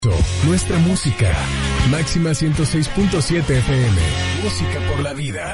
Nuestra música. Máxima 106.7 FM. Música por la vida.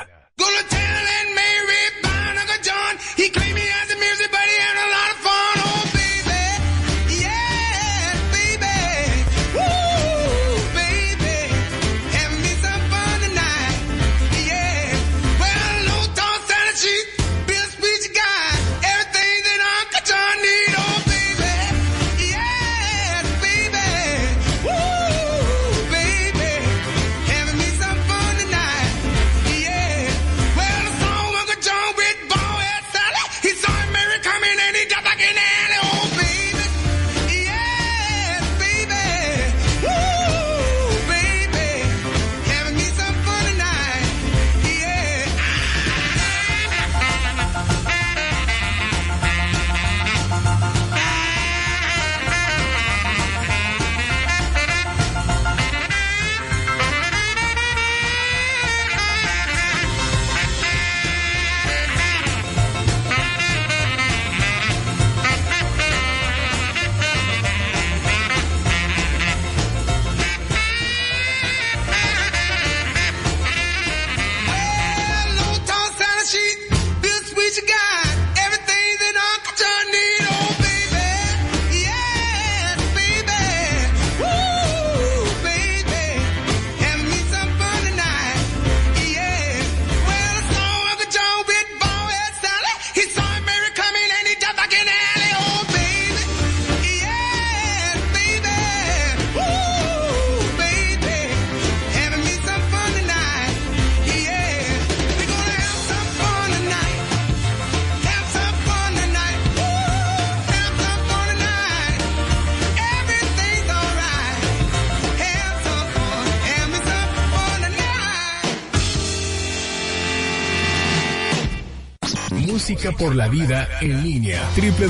Música por la vida en línea.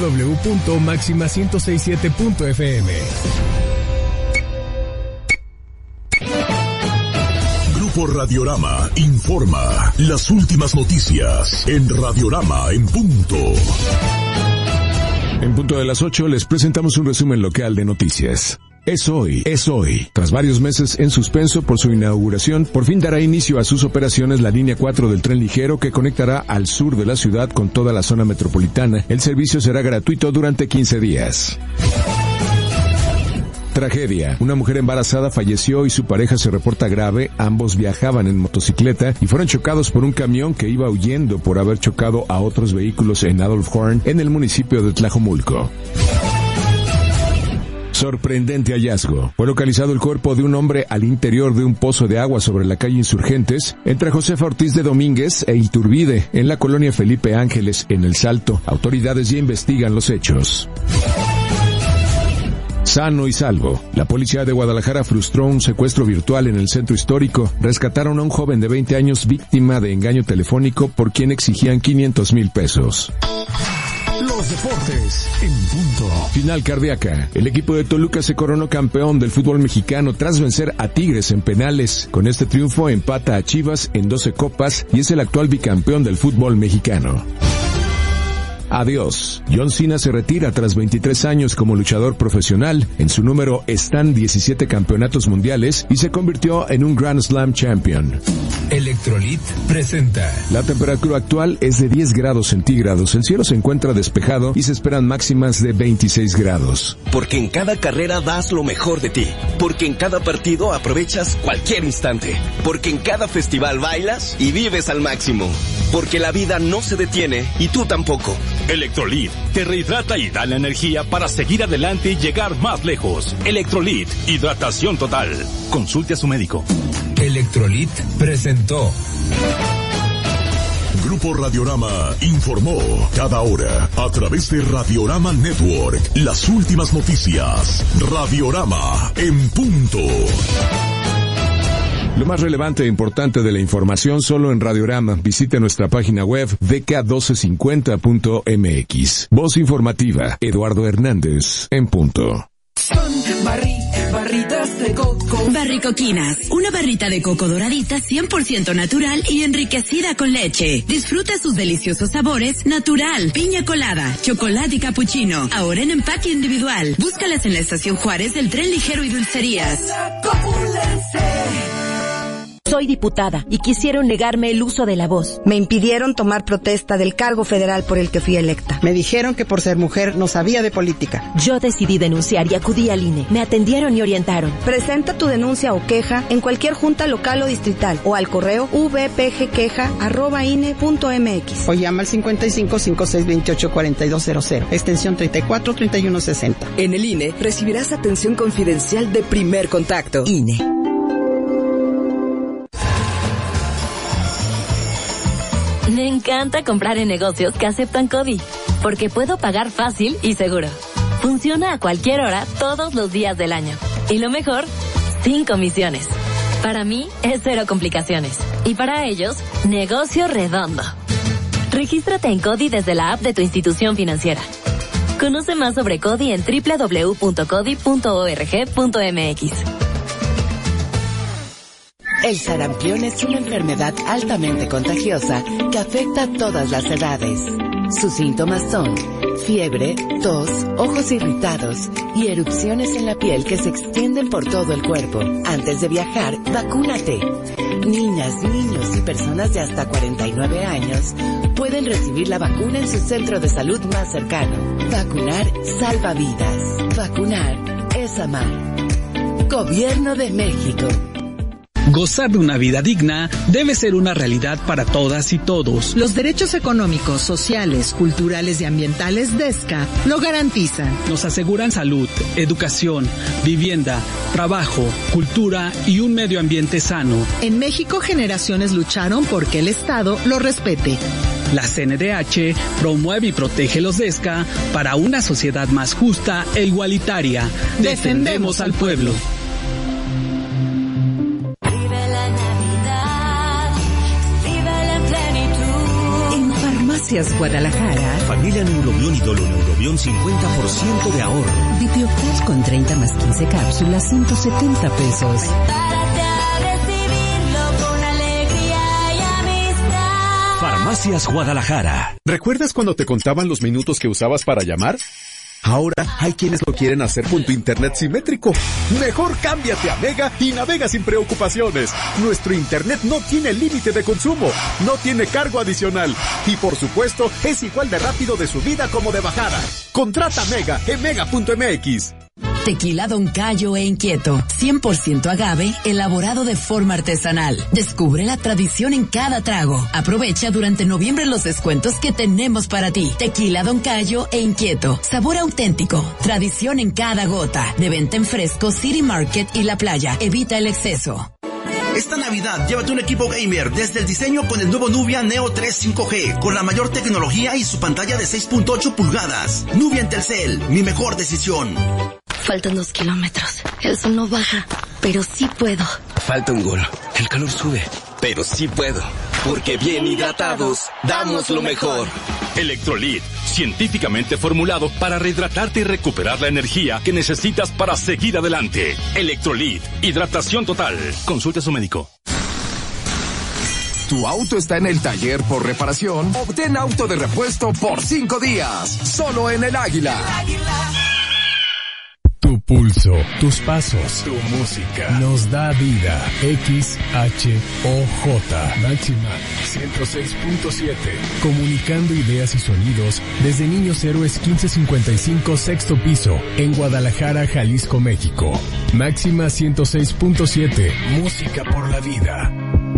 www.maxima1067.fm. Grupo Radiorama informa las últimas noticias en Radiorama en punto. En punto de las 8 les presentamos un resumen local de noticias. Es hoy. Tras varios meses en suspenso por su inauguración, por fin dará inicio a sus operaciones la línea 4 del tren ligero que conectará al sur de la ciudad con toda la zona metropolitana. El servicio será gratuito durante 15 días. Tragedia. Una mujer embarazada falleció y su pareja se reporta grave. Ambos viajaban en motocicleta y fueron chocados por un camión que iba huyendo por haber chocado a otros vehículos en Adolph Horn, en el municipio de Tlajomulco. Sorprendente hallazgo. Fue localizado el cuerpo de un hombre al interior de un pozo de agua sobre la calle Insurgentes, entre Josefa Ortiz de Domínguez e Iturbide, en la colonia Felipe Ángeles, en El Salto. Autoridades ya investigan los hechos. Sano y salvo. La policía de Guadalajara frustró un secuestro virtual en el centro histórico. Rescataron a un joven de 20 años víctima de engaño telefónico por quien exigían 500,000 pesos. Los deportes en punto. Final cardíaca. El equipo de Toluca se coronó campeón del fútbol mexicano tras vencer a Tigres en penales. Con este triunfo empata a Chivas en 12 copas y es el actual bicampeón del fútbol mexicano. Adiós. John Cena se retira tras 23 años como luchador profesional. En su número están 17 campeonatos mundiales y se convirtió en un Grand Slam Champion. Electrolit presenta. La temperatura actual es de 10 grados centígrados. El cielo se encuentra despejado y se esperan máximas de 26 grados. Porque en cada carrera das lo mejor de ti. Porque en cada partido aprovechas cualquier instante. Porque en cada festival bailas y vives al máximo. Porque la vida no se detiene y tú tampoco. Electrolit te rehidrata y da la energía para seguir adelante y llegar más lejos. Electrolit, hidratación total. Consulte a su médico. Electrolit presentó. Grupo Radiorama informó cada hora a través de Radiorama Network las últimas noticias. Radiorama en punto. Lo más relevante e importante de la información solo en Radiorama. Visite nuestra página web dk1250.mx. Voz informativa, Eduardo Hernández, en punto. Son barritas barritas de coco. Barricoquinas, una barrita de coco doradita 100% natural y enriquecida con leche. Disfruta sus deliciosos sabores natural, piña colada, chocolate y capuchino. Ahora en empaque individual. Búscalas en la Estación Juárez del Tren Ligero y Dulcerías. Soy diputada y quisieron negarme el uso de la voz. Me impidieron tomar protesta del cargo federal por el que fui electa. Me dijeron que por ser mujer no sabía de política. Yo decidí denunciar y acudí al INE. Me atendieron y orientaron. Presenta tu denuncia o queja en cualquier junta local o distrital o al correo vpgqueja@ine.mx o llama al 55 56 28 4200, extensión 34 31 60. En el INE recibirás atención confidencial de primer contacto. INE. Me encanta comprar en negocios que aceptan CODI, porque puedo pagar fácil y seguro. Funciona a cualquier hora, todos los días del año. Y lo mejor, sin comisiones. Para mí, es cero complicaciones. Y para ellos, negocio redondo. Regístrate en CODI desde la app de tu institución financiera. Conoce más sobre CODI en www.codi.org.mx. El sarampión es una enfermedad altamente contagiosa que afecta a todas las edades. Sus síntomas son fiebre, tos, ojos irritados y erupciones en la piel que se extienden por todo el cuerpo. Antes de viajar, vacúnate. Niñas, niños y personas de hasta 49 años pueden recibir la vacuna en su centro de salud más cercano. Vacunar salva vidas. Vacunar es amar. Gobierno de México. Gozar de una vida digna debe ser una realidad para todas y todos. Los derechos económicos, sociales, culturales y ambientales de ESCA lo garantizan. Nos aseguran salud, educación, vivienda, trabajo, cultura y un medio ambiente sano. En México, generaciones lucharon porque el Estado lo respete. La CNDH promueve y protege los ESCA para una sociedad más justa e igualitaria. Defendemos al pueblo. Farmacias Guadalajara. Familia Neurobión y Doloneurobión 50% de ahorro. Dipioctal con 30 más 15 cápsulas, 170 pesos. Prepárate a recibirlo con alegría y amistad. Farmacias Guadalajara. ¿Recuerdas cuando te contaban los minutos que usabas para llamar? Ahora hay quienes lo quieren hacer con tu internet simétrico. Mejor cámbiate a Mega y navega sin preocupaciones. Nuestro internet no tiene límite de consumo, no tiene cargo adicional y por supuesto es igual de rápido de subida como de bajada. Contrata Mega en mega.mx. Tequila Don Cayo e Inquieto, 100% agave, elaborado de forma artesanal. Descubre la tradición en cada trago. Aprovecha durante noviembre los descuentos que tenemos para ti. Tequila Don Cayo e Inquieto, sabor auténtico, tradición en cada gota. De venta en Fresco, City Market y La Playa. Evita el exceso. Esta Navidad, llévate un equipo gamer desde el diseño con el nuevo Nubia Neo 3 5G, con la mayor tecnología y su pantalla de 6.8 pulgadas. Nubia en Telcel, mi mejor decisión. Faltan 2 kilómetros. El sol no baja, pero sí puedo. Falta un gol. El calor sube, pero sí puedo. Porque bien hidratados, damos lo mejor. Electrolit, científicamente formulado para rehidratarte y recuperar la energía que necesitas para seguir adelante. Electrolit, hidratación total. Consulte a su médico. ¿Tu auto está en el taller por reparación? Obtén auto de repuesto por 5 días. Solo en El Águila. Tu pulso, tus pasos, tu música nos da vida. XHOJ Máxima 106.7. Comunicando ideas y sonidos desde Niños Héroes 1555 sexto piso en Guadalajara, Jalisco, México. Máxima 106.7. Música por la vida.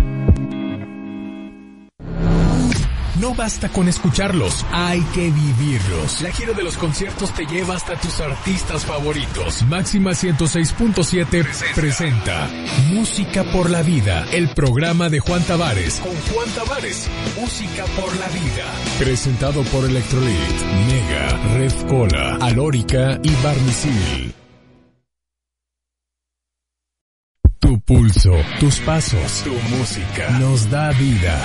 No basta con escucharlos, hay que vivirlos. La gira de los conciertos te lleva hasta tus artistas favoritos. Máxima 106.7 presenta Música por la Vida, el programa de Juan Tavares. Con Juan Tavares, Música por la Vida. Presentado por Electrolit, Mega, Red Cola, Alórica y Barnicil. Tu pulso, tus pasos, tu música nos da vida.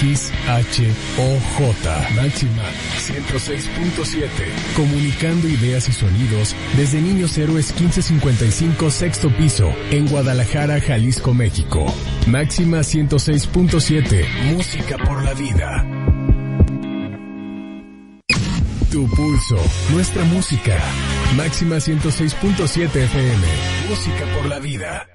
XHOJ Máxima 106.7. Comunicando ideas y sonidos desde Niños Héroes 1555 sexto piso en Guadalajara, Jalisco, México. Máxima 106.7. Música por la vida. Tu pulso, nuestra música. Máxima 106.7 FM. Música por la vida.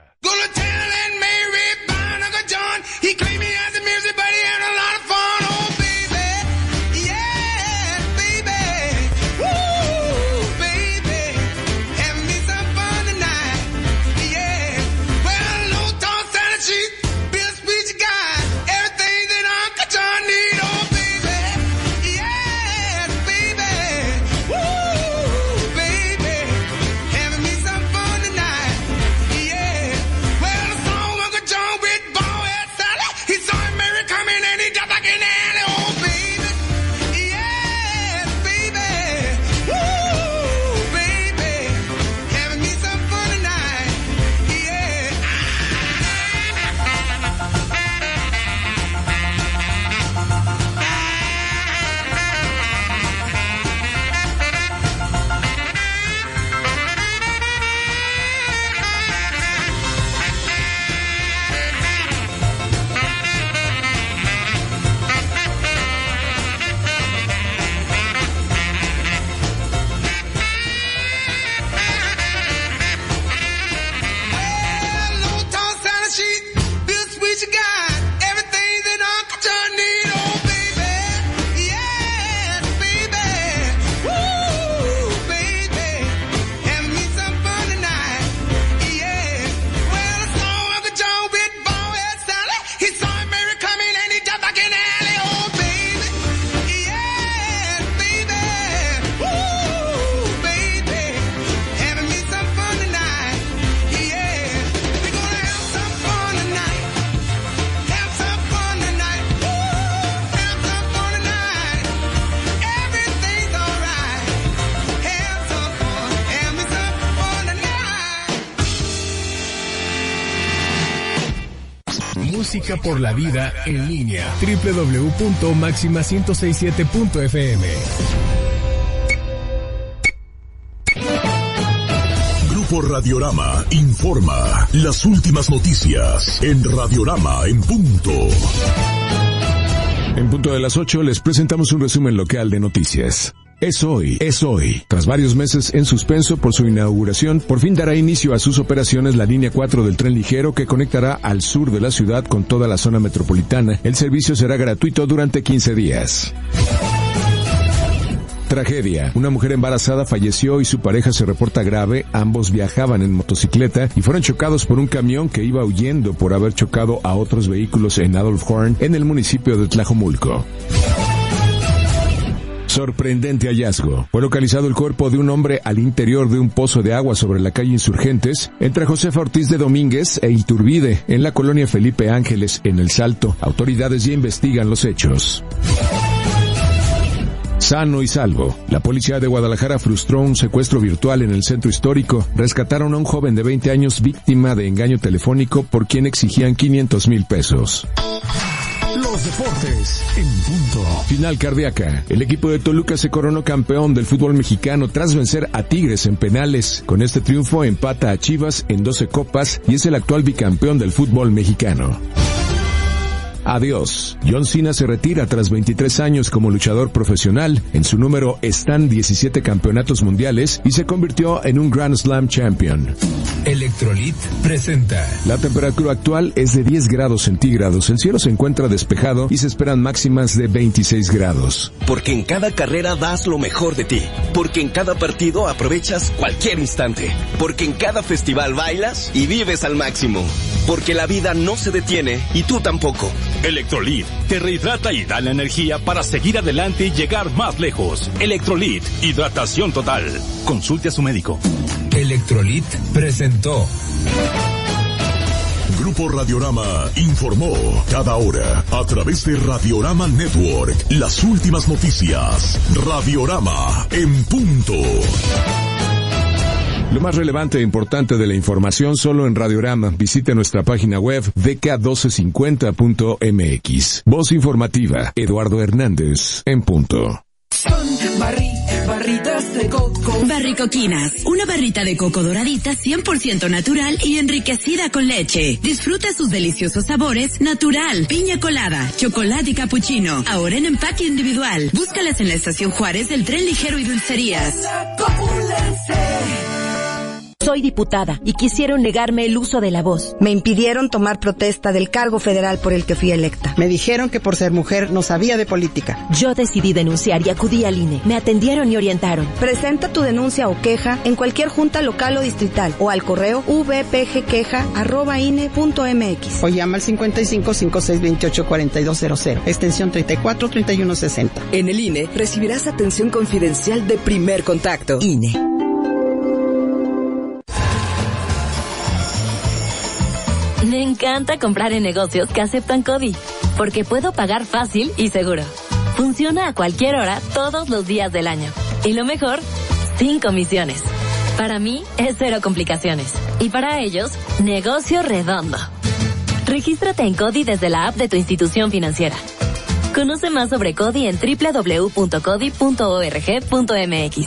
He claimed he had the music, but he had a lot of fun. Oh, baby, yeah, baby, woo, baby, having me some fun tonight, yeah. Well, low tall salad sheet, Bill Squeegee guy, everything that Uncle John need. Oh, baby, yeah, baby, woo, baby, having me some fun tonight, yeah. Well, the song Uncle John with ball head. He saw Mary coming and he got back in the alley. Oh, baby. Yes, baby. Woo, baby. Having me some fun tonight. Yeah. Música por la vida en línea. www.maxima1067.fm. Grupo Radiorama informa las últimas noticias en Radiorama en punto. En punto de las 8 les presentamos un resumen local de noticias. Es hoy. Tras varios meses en suspenso por su inauguración, por fin dará inicio a sus operaciones la línea 4 del tren ligero que conectará al sur de la ciudad con toda la zona metropolitana. El servicio será gratuito durante 15 días. Tragedia. Una mujer embarazada falleció y su pareja se reporta grave. Ambos viajaban en motocicleta y fueron chocados por un camión que iba huyendo por haber chocado a otros vehículos en Adolf Horn, en el municipio de Tlajomulco. Sorprendente hallazgo. Fue localizado el cuerpo de un hombre al interior de un pozo de agua sobre la calle Insurgentes, entre Josefa Ortiz de Domínguez e Iturbide, en la colonia Felipe Ángeles, en El Salto. Autoridades ya investigan los hechos. Sano y salvo. La policía de Guadalajara frustró un secuestro virtual en el centro histórico. Rescataron a un joven de 20 años víctima de engaño telefónico por quien exigían 500,000 pesos. Los deportes en punto. Final cardíaca. El equipo de Toluca se coronó campeón del fútbol mexicano tras vencer a Tigres en penales. Con este triunfo empata a Chivas en 12 copas y es el actual bicampeón del fútbol mexicano. Adiós. John Cena se retira tras 23 años como luchador profesional. En su número están 17 campeonatos mundiales y se convirtió en un Grand Slam Champion. Electrolit presenta. La temperatura actual es de 10 grados centígrados. El cielo se encuentra despejado y se esperan máximas de 26 grados. Porque en cada carrera das lo mejor de ti. Porque en cada partido aprovechas cualquier instante. Porque en cada festival bailas y vives al máximo. Porque la vida no se detiene y tú tampoco. Electrolit te rehidrata y da la energía para seguir adelante y llegar más lejos. Electrolit, hidratación total. Consulte a su médico. Electrolit presentó. Grupo Radiorama informó cada hora a través de Radiorama Network las últimas noticias. Radiorama en punto. Lo más relevante e importante de la información solo en Radiorama. Visite nuestra página web dk1250.mx. Voz informativa, Eduardo Hernández, en punto. Barritas de coco. Barricoquinas, una barrita de coco doradita 100% natural y enriquecida con leche. Disfruta sus deliciosos sabores natural, piña colada, chocolate y capuchino. Ahora en empaque individual. Búscalas en la estación Juárez del Tren Ligero y Dulcerías. Soy diputada y quisieron negarme el uso de la voz. Me impidieron tomar protesta del cargo federal por el que fui electa. Me dijeron que por ser mujer no sabía de política. Yo decidí denunciar y acudí al INE. Me atendieron y orientaron. Presenta tu denuncia o queja en cualquier junta local o distrital o al correo vpgqueja@ine.mx o llama al 55 56 28 4200, extensión 34 31 60. En el INE recibirás atención confidencial de primer contacto. INE. Me encanta comprar en negocios que aceptan CODI, porque puedo pagar fácil y seguro. Funciona a cualquier hora, todos los días del año. Y lo mejor, sin comisiones. Para mí, es cero complicaciones. Y para ellos, negocio redondo. Regístrate en CODI desde la app de tu institución financiera. Conoce más sobre CODI en www.codi.org.mx.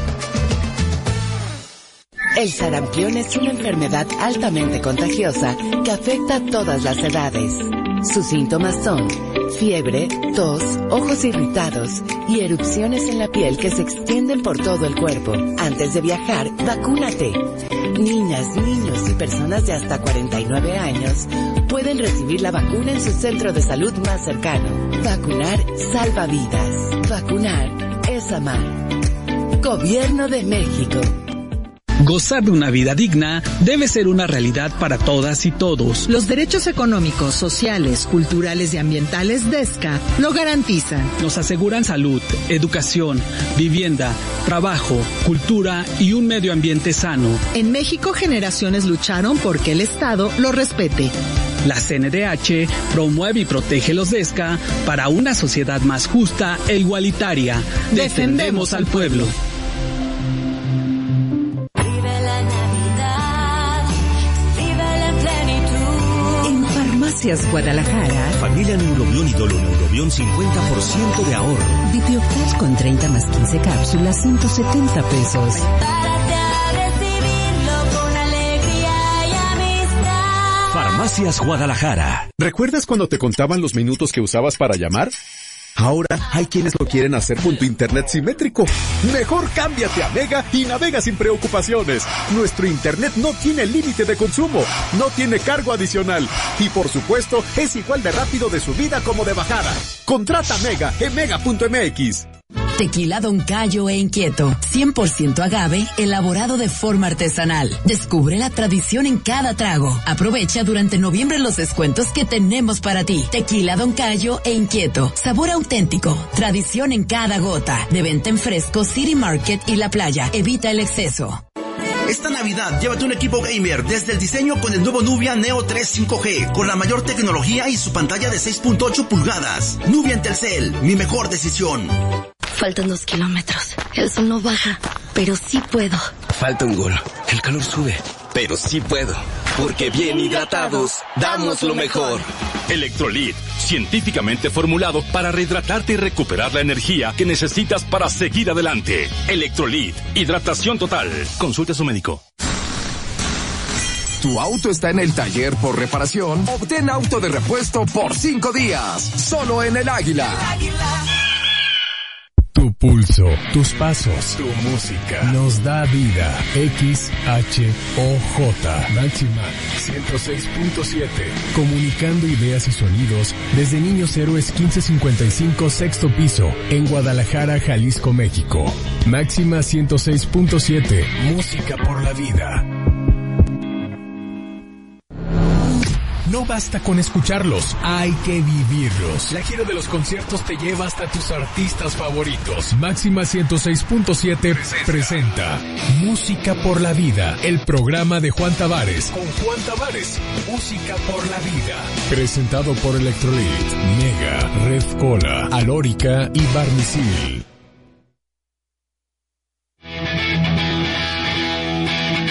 El sarampión es una enfermedad altamente contagiosa que afecta a todas las edades. Sus síntomas son fiebre, tos, ojos irritados y erupciones en la piel que se extienden por todo el cuerpo. Antes de viajar, vacúnate. Niñas, niños y personas de hasta 49 años pueden recibir la vacuna en su centro de salud más cercano. Vacunar salva vidas. Vacunar es amar. Gobierno de México. Gozar de una vida digna debe ser una realidad para todas y todos. Los derechos económicos, sociales, culturales y ambientales de ESCA lo garantizan. Nos aseguran salud, educación, vivienda, trabajo, cultura y un medio ambiente sano. En México, generaciones lucharon porque el Estado lo respete. La CNDH promueve y protege los DESCA para una sociedad más justa e igualitaria. Defendemos al pueblo. Farmacias Guadalajara. Familia Neurobión y Doloneurobión 50% de ahorro. Bibliocraft con 30 más 15 cápsulas, 170 pesos. Prepárate a recibirlo con alegría y amistad. Farmacias Guadalajara. ¿Recuerdas cuando te contaban los minutos que usabas para llamar? Ahora hay quienes lo quieren hacer con tu internet simétrico. Mejor cámbiate a Mega y navega sin preocupaciones. Nuestro internet no tiene límite de consumo, no tiene cargo adicional y por supuesto es igual de rápido de subida como de bajada. Contrata Mega en mega.mx. Tequila Don Cayo e Inquieto, 100% agave, elaborado de forma artesanal. Descubre la tradición en cada trago. Aprovecha durante noviembre los descuentos que tenemos para ti. Tequila Don Cayo e Inquieto, sabor auténtico, tradición en cada gota. De venta en Fresco, City Market y La Playa. Evita el exceso. Esta Navidad, llévate un equipo gamer desde el diseño con el nuevo Nubia Neo 3 5G, con la mayor tecnología y su pantalla de 6.8 pulgadas. Nubia en Telcel, mi mejor decisión. Faltan 2 kilómetros. El sol no baja, pero sí puedo. Falta un gol. El calor sube, pero sí puedo. Porque bien hidratados, damos lo mejor. Electrolit, científicamente formulado para rehidratarte y recuperar la energía que necesitas para seguir adelante. Electrolit, hidratación total. Consulte a su médico. ¿Tu auto está en el taller por reparación? Obtén auto de repuesto por 5 días. Solo en el Águila. Tu pulso, tus pasos, tu música nos da vida. XHOJ Máxima 106.7. Comunicando ideas y sonidos desde Niños Héroes 1555 sexto piso en Guadalajara, Jalisco, México. Máxima 106.7. Música por la vida. No basta con escucharlos, hay que vivirlos. La gira de los conciertos te lleva hasta tus artistas favoritos. Máxima 106.7 presenta Música por la Vida, el programa de Juan Tavares. Con Juan Tavares, Música por la Vida. Presentado por Electrolit, Mega, Red Cola, Alórica y Barnisil.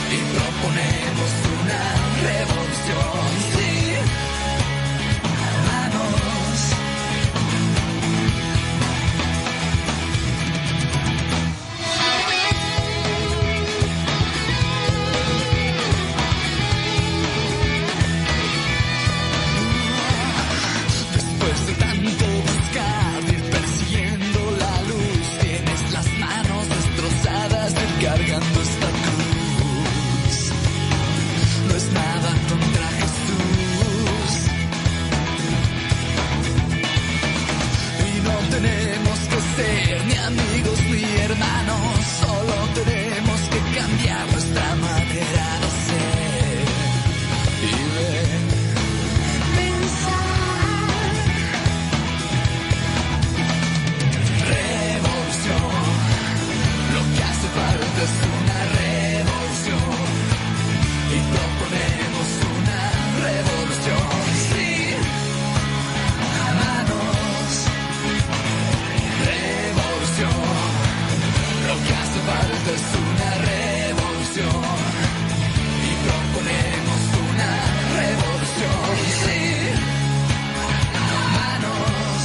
y proponemos una revolución. Sí, hermanos. Después de tanto buscar, ir persiguiendo la luz, tienes las manos destrozadas de ir cargando esta cruz. No es nada contra Jesús y no tenemos que ser ni amigos ni hermanos, solo tenemos que cambiar nuestra manera de ser y ver. Revolución, lo que hace falta es una revolución y proponemos una revolución. Sí, hermanos, revolución, lo que hace falta es una revolución y proponemos una revolución. Sí, hermanos.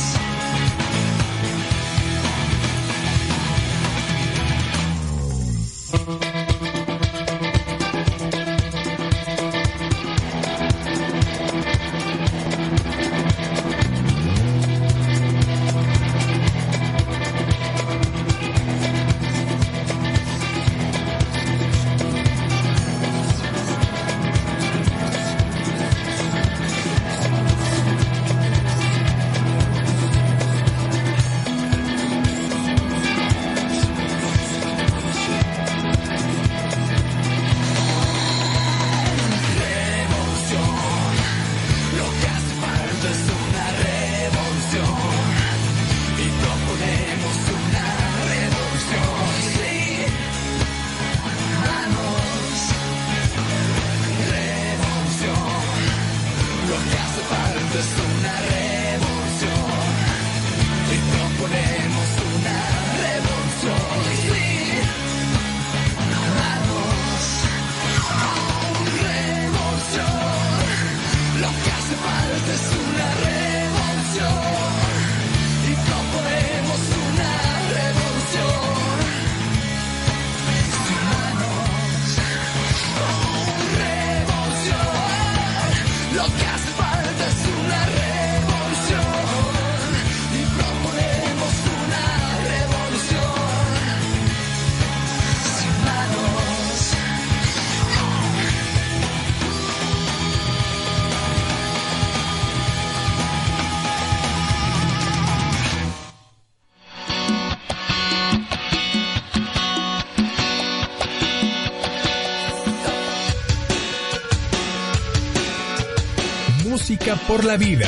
Música por la vida.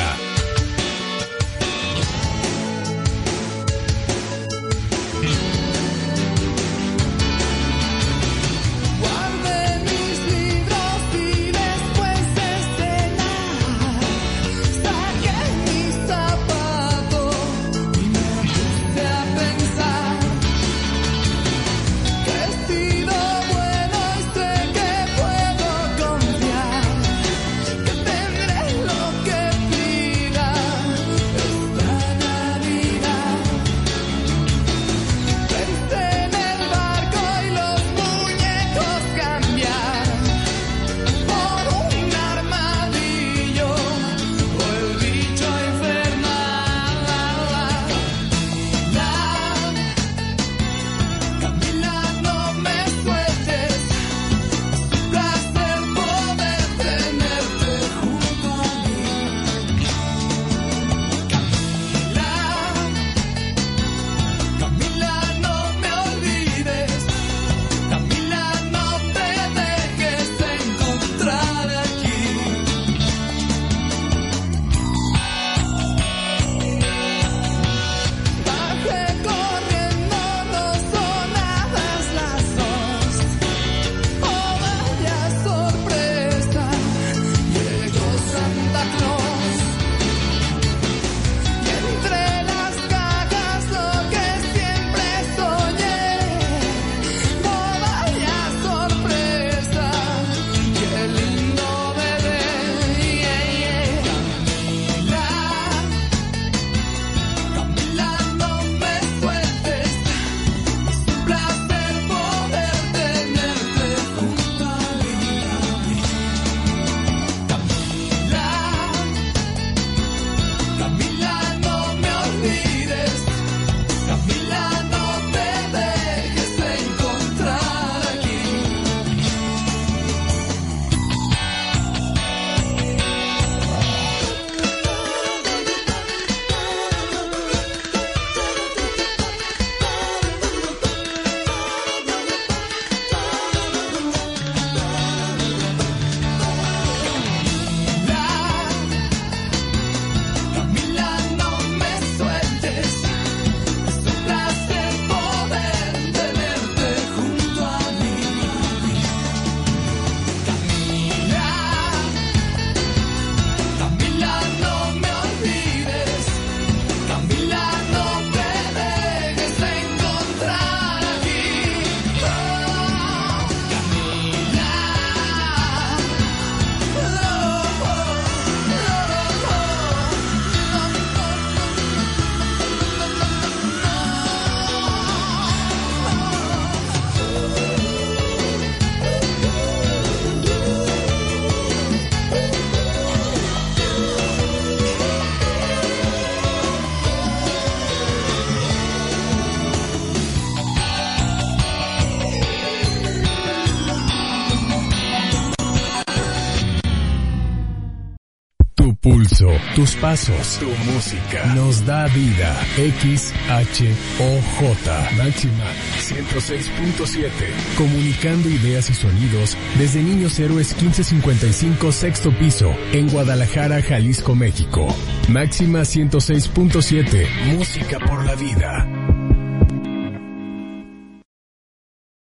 Guardé mis libros y después de cenar saqué mis zapatos y me puse a pensar que he sido bueno y sé que puedo confiar, que tendré lo que pido. pulso, tus pasos, tu música, nos da vida. XHOJ, Máxima 106.7, comunicando ideas y sonidos desde Niños Héroes 1555, sexto piso, en Guadalajara, Jalisco, México. Máxima 106.7, música por la vida.